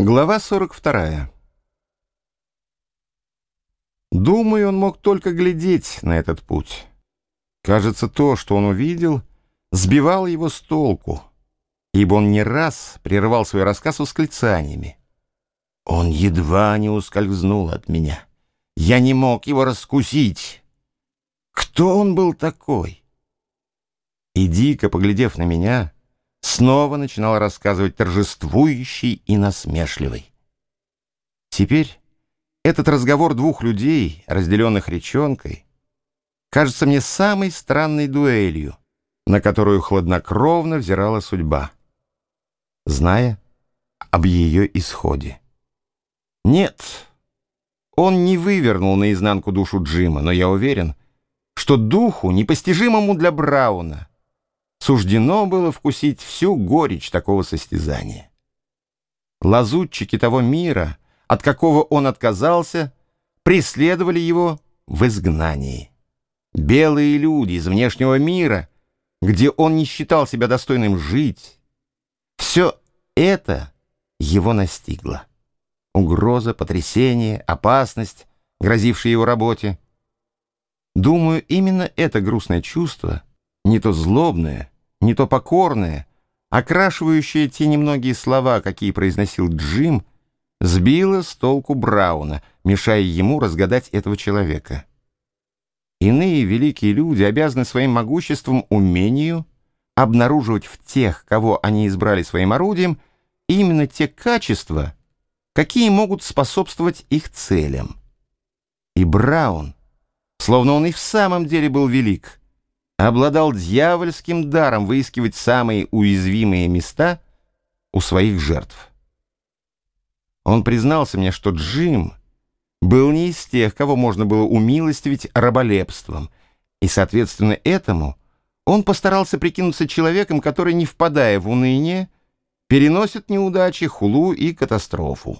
Глава 42. Думаю, он мог только глядеть на этот путь. Кажется, то, что он увидел, сбивало его с толку, ибо он не раз прерывал свой рассказ восклицаниями. «Он едва не ускользнул от меня. Я не мог его раскусить. Кто он был такой?» И, дико поглядев на меня, снова начинал рассказывать торжествующий и насмешливый. Теперь этот разговор двух людей, разделенных речонкой, кажется мне самой странной дуэлью, на которую хладнокровно взирала судьба, зная об ее исходе. Нет, он не вывернул наизнанку душу Джима, но я уверен, что духу, непостижимому для Брауна, суждено было вкусить всю горечь такого состязания. Лазутчики того мира, от какого он отказался, преследовали его в изгнании. Белые люди из внешнего мира, где он не считал себя достойным жить, все это его настигло. Угроза, потрясение, опасность, грозившие его работе. Думаю, именно это грустное чувство, не то злобное, не то покорное, окрашивающее те немногие слова, какие произносил Джим, сбило с толку Брауна, мешая ему разгадать этого человека. Иные великие люди обязаны своим могуществом умению обнаруживать в тех, кого они избрали своим орудием, именно те качества, какие могут способствовать их целям. И Браун, словно он и в самом деле был велик, обладал дьявольским даром выискивать самые уязвимые места у своих жертв. Он признался мне, что Джим был не из тех, кого можно было умилостивить раболепством, и, соответственно, этому он постарался прикинуться человеком, который, не впадая в уныние, переносит неудачи, хулу и катастрофу.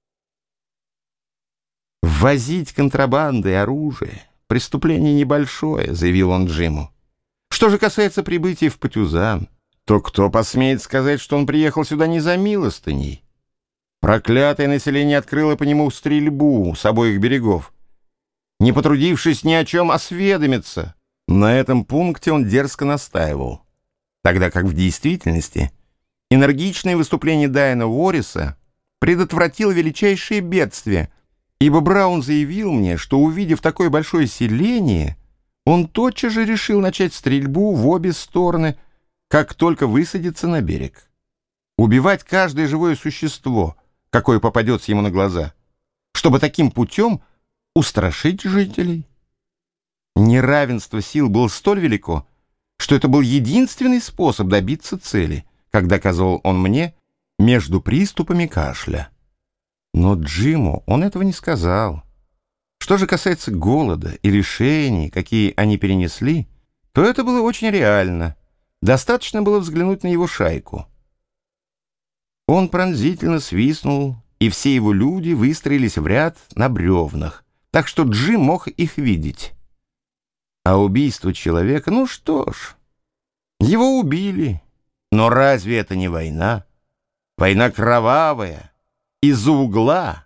«Ввозить контрабандой оружие — преступление небольшое», — заявил он Джиму. «Что же касается прибытия в Патюзан, то кто посмеет сказать, что он приехал сюда не за милостыней? Проклятое население открыло по нему стрельбу с обоих берегов, не потрудившись ни о чем осведомиться». На этом пункте он дерзко настаивал, тогда как в действительности энергичное выступление Дайана Уорриса предотвратило величайшие бедствия, ибо Браун заявил мне, что, увидев такое большое селение, он тотчас же решил начать стрельбу в обе стороны, как только высадится на берег. Убивать каждое живое существо, какое попадется ему на глаза, чтобы таким путем устрашить жителей. Неравенство сил было столь велико, что это был единственный способ добиться цели, как доказывал он мне, между приступами кашля. Но Джиму он этого не сказал. Что же касается голода и лишений, какие они перенесли, то это было очень реально. Достаточно было взглянуть на его шайку. Он пронзительно свистнул, и все его люди выстроились в ряд на бревнах, так что Джим мог их видеть. А убийство человека, ну что ж, его убили. Но разве это не война? Война кровавая, из-за угла.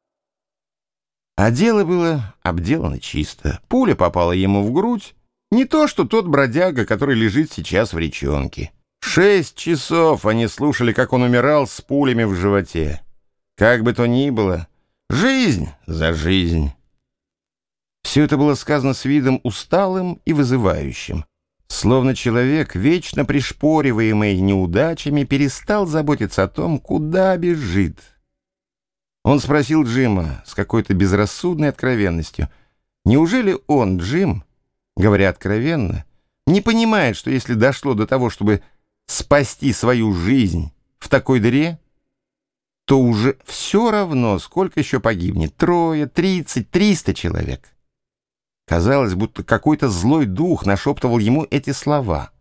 А дело было обделано чисто. Пуля попала ему в грудь. Не то, что тот бродяга, который лежит сейчас в речонке. 6 часов они слушали, как он умирал с пулями в животе. Как бы то ни было, жизнь за жизнь. Все это было сказано с видом усталым и вызывающим, словно человек, вечно пришпориваемый неудачами, перестал заботиться о том, куда бежит. Он спросил Джима с какой-то безрассудной откровенностью, неужели он, Джим, говоря откровенно, не понимает, что если дошло до того, чтобы спасти свою жизнь в такой дыре, то уже все равно, сколько еще погибнет, 3, 30, 300 человек. Казалось, будто какой-то злой дух нашептывал ему эти слова.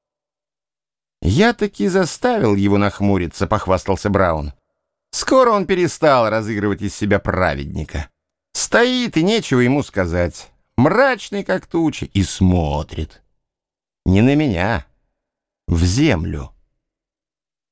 «Я таки заставил его нахмуриться», — похвастался Браун. «Скоро он перестал разыгрывать из себя праведника. Стоит, и нечего ему сказать. Мрачный, как туча, и смотрит. Не на меня, в землю».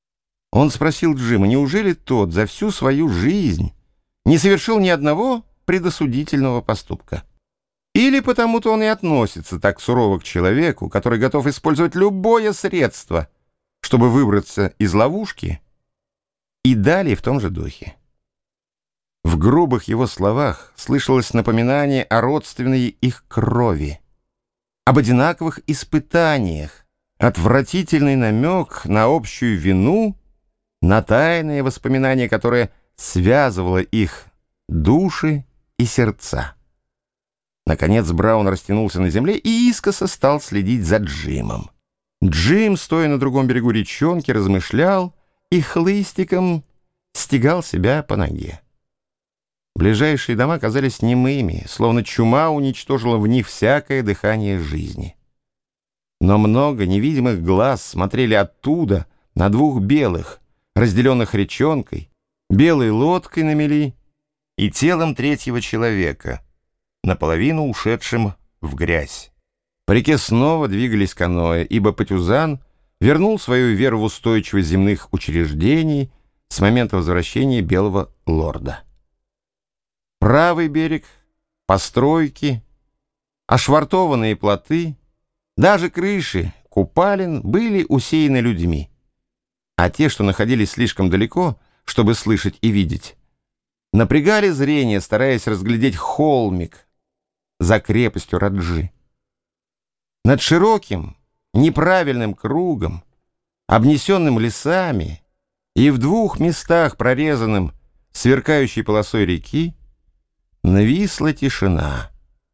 Он спросил Джима, неужели тот за всю свою жизнь не совершил ни одного предосудительного поступка? Или потому-то он и относится так сурово к человеку, который готов использовать любое средство, чтобы выбраться из ловушки, и далее в том же духе. В грубых его словах слышалось напоминание о родственной их крови, об одинаковых испытаниях, отвратительный намек на общую вину, на тайные воспоминания, которое связывало их души и сердца. Наконец Браун растянулся на земле и искоса стал следить за Джимом. Джим, стоя на другом берегу речонки, размышлял и хлыстиком стегал себя по ноге. Ближайшие дома казались немыми, словно чума уничтожила в них всякое дыхание жизни. Но много невидимых глаз смотрели оттуда на двух белых, разделенных речонкой, белой лодкой на мели и телом третьего человека, наполовину ушедшим в грязь. По реке снова двигались каноэ, ибо Патюзан вернул свою веру в устойчивость земных учреждений с момента возвращения белого лорда. Правый берег, постройки, ошвартованные плоты, даже крыши купалин были усеяны людьми, а те, что находились слишком далеко, чтобы слышать и видеть, напрягали зрение, стараясь разглядеть холмик за крепостью Раджи. Над широким, неправильным кругом, обнесенным лесами и в двух местах, прорезанным сверкающей полосой реки, нависла тишина.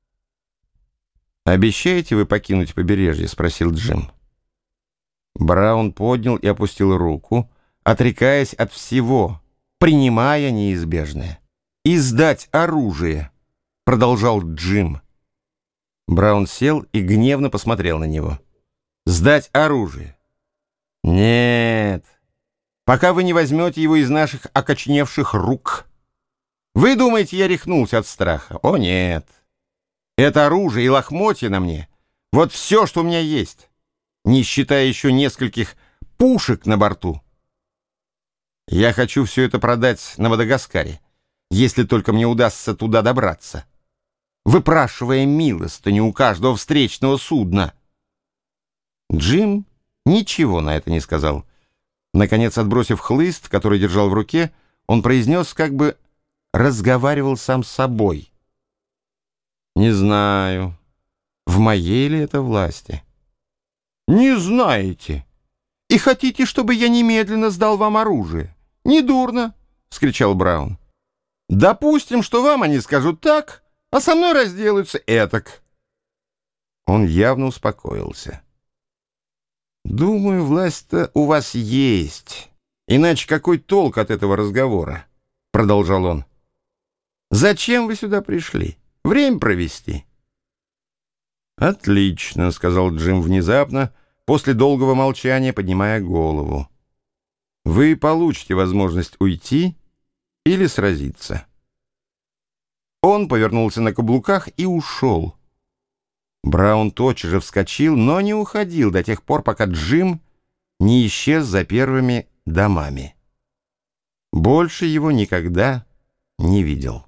«Обещаете вы покинуть побережье?» — спросил Джим. Браун поднял и опустил руку, отрекаясь от всего, принимая неизбежное. «И сдать оружие», — продолжал Джим. Браун сел и гневно посмотрел на него. «Сдать оружие? Нет, пока вы не возьмете его из наших окоченевших рук. Вы думаете, я рехнулся от страха? О, нет. Это оружие и лохмотья на мне. Вот все, что у меня есть, не считая еще нескольких пушек на борту. Я хочу все это продать на Мадагаскаре, если только мне удастся туда добраться, выпрашивая милостыню у каждого встречного судна». Джим ничего на это не сказал. Наконец, отбросив хлыст, который держал в руке, он произнес, как бы разговаривал сам с собой: «Не знаю, в моей ли это власти». «Не знаете? И хотите, чтобы я немедленно сдал вам оружие? Недурно!» — вскричал Браун. «Допустим, что вам они скажут так, а со мной разделаются этак». Он явно успокоился. «Думаю, власть-то у вас есть. Иначе какой толк от этого разговора?» — продолжал он. «Зачем вы сюда пришли? Время провести?» «Отлично», — сказал Джим внезапно, после долгого молчания, поднимая голову. «Вы получите возможность уйти или сразиться». Он повернулся на каблуках и ушел. Браун тотчас же вскочил, но не уходил до тех пор, пока Джим не исчез за первыми домами. Больше его никогда не видел.